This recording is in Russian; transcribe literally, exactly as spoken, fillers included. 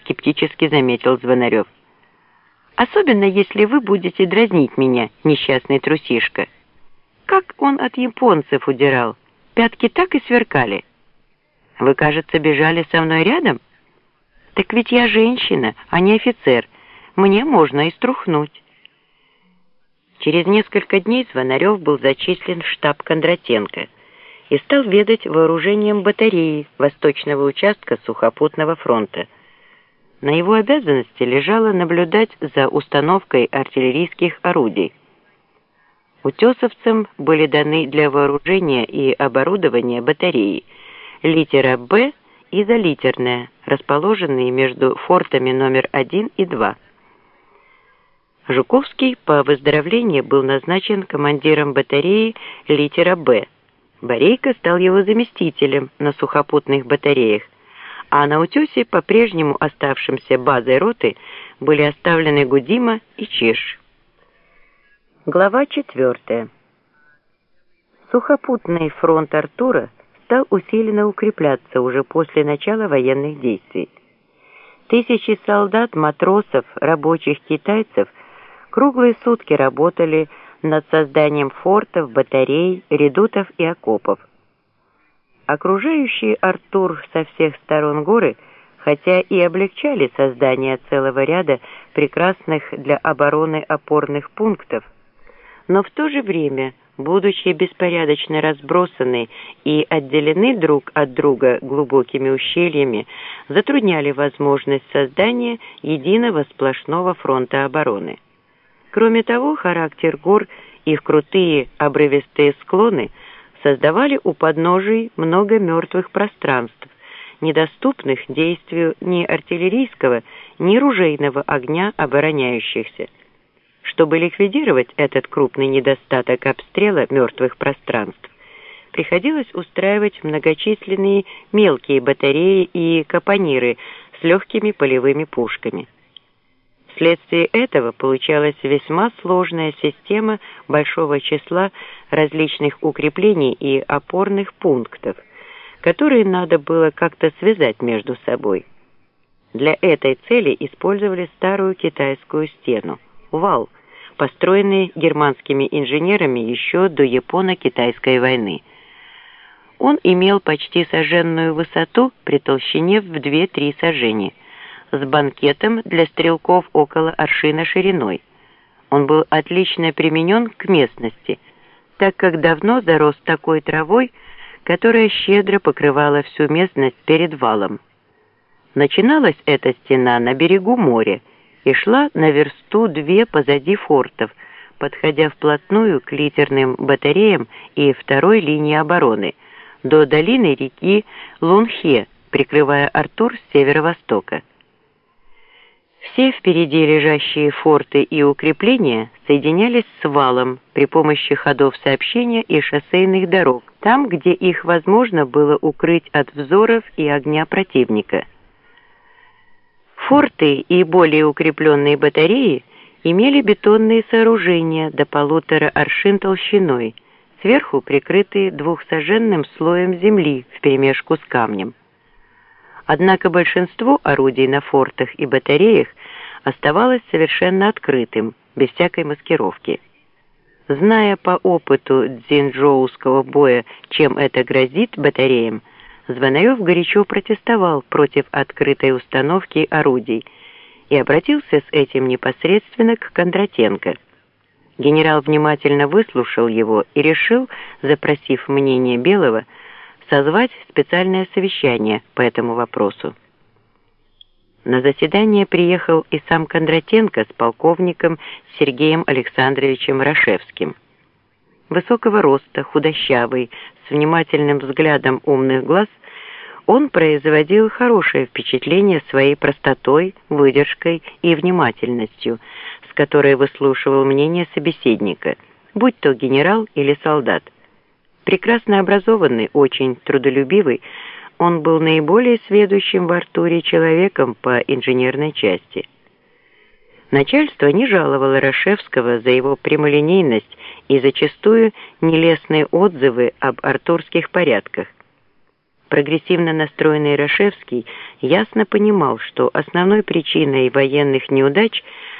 скептически заметил Звонарев. «Особенно, если вы будете дразнить меня, несчастный трусишка. Как он от японцев удирал, пятки так и сверкали. Вы, кажется, бежали со мной рядом? Так ведь я женщина, а не офицер, мне можно и струхнуть». Через несколько дней Звонарев был зачислен в штаб Кондратенко и стал ведать вооружением батареи Восточного участка Сухопутного фронта. На его обязанности лежало наблюдать за установкой артиллерийских орудий. Утесовцам были даны для вооружения и оборудования батареи литера «Б» и изолитерная, расположенные между фортами номер один и два. Жуковский по выздоровлении был назначен командиром батареи литера «Б». Борейко стал его заместителем на сухопутных батареях, а на утесе, по-прежнему оставшимся базой роты, были оставлены Гудима и Чиж. Глава четвертая. Сухопутный фронт Артура стал усиленно укрепляться уже после начала военных действий. Тысячи солдат, матросов, рабочих китайцев круглые сутки работали над созданием фортов, батарей, редутов и окопов. Окружающие Артур со всех сторон горы, хотя и облегчали создание целого ряда прекрасных для обороны опорных пунктов, но в то же время, будучи беспорядочно разбросаны и отделены друг от друга глубокими ущельями, затрудняли возможность создания единого сплошного фронта обороны. Кроме того, характер гор, их крутые обрывистые склоны создавали у подножий много мертвых пространств, недоступных действию ни артиллерийского, ни ружейного огня обороняющихся. Чтобы ликвидировать этот крупный недостаток обстрела мертвых пространств, приходилось устраивать многочисленные мелкие батареи и капониры с легкими полевыми пушками. Вследствие этого получалась весьма сложная система большого числа различных укреплений и опорных пунктов, которые надо было как-то связать между собой. Для этой цели использовали старую китайскую стену – вал, построенный германскими инженерами еще до Японо-Китайской войны. Он имел почти сожженную высоту при толщине в две-три сажени, с банкетом для стрелков около аршина шириной. Он был отлично применен к местности, так как давно зарос такой травой, которая щедро покрывала всю местность перед валом. Начиналась эта стена на берегу моря и шла на версту две позади фортов, подходя вплотную к литерным батареям и второй линии обороны, до долины реки Лунхе, прикрывая Артур с северо-востока. Все впереди лежащие форты и укрепления соединялись с валом при помощи ходов сообщения и шоссейных дорог, там, где их возможно было укрыть от взоров и огня противника. Форты и более укрепленные батареи имели бетонные сооружения до полутора аршин толщиной, сверху прикрытые двухсаженным слоем земли вперемешку с камнем. Однако большинство орудий на фортах и батареях оставалось совершенно открытым, без всякой маскировки. Зная по опыту дзинчжоуского боя, чем это грозит батареям, Звонарев горячо протестовал против открытой установки орудий и обратился с этим непосредственно к Кондратенко. Генерал внимательно выслушал его и решил, запросив мнение Белого, созвать специальное совещание по этому вопросу. На заседание приехал и сам Кондратенко с полковником Сергеем Александровичем Рашевским. Высокого роста, худощавый, с внимательным взглядом умных глаз, он производил хорошее впечатление своей простотой, выдержкой и внимательностью, с которой выслушивал мнение собеседника, будь то генерал или солдат. Прекрасно образованный, очень трудолюбивый, он был наиболее сведущим в Артуре человеком по инженерной части. Начальство не жаловало Рашевского за его прямолинейность и зачастую нелестные отзывы об артурских порядках. Прогрессивно настроенный Рашевский ясно понимал, что основной причиной военных неудач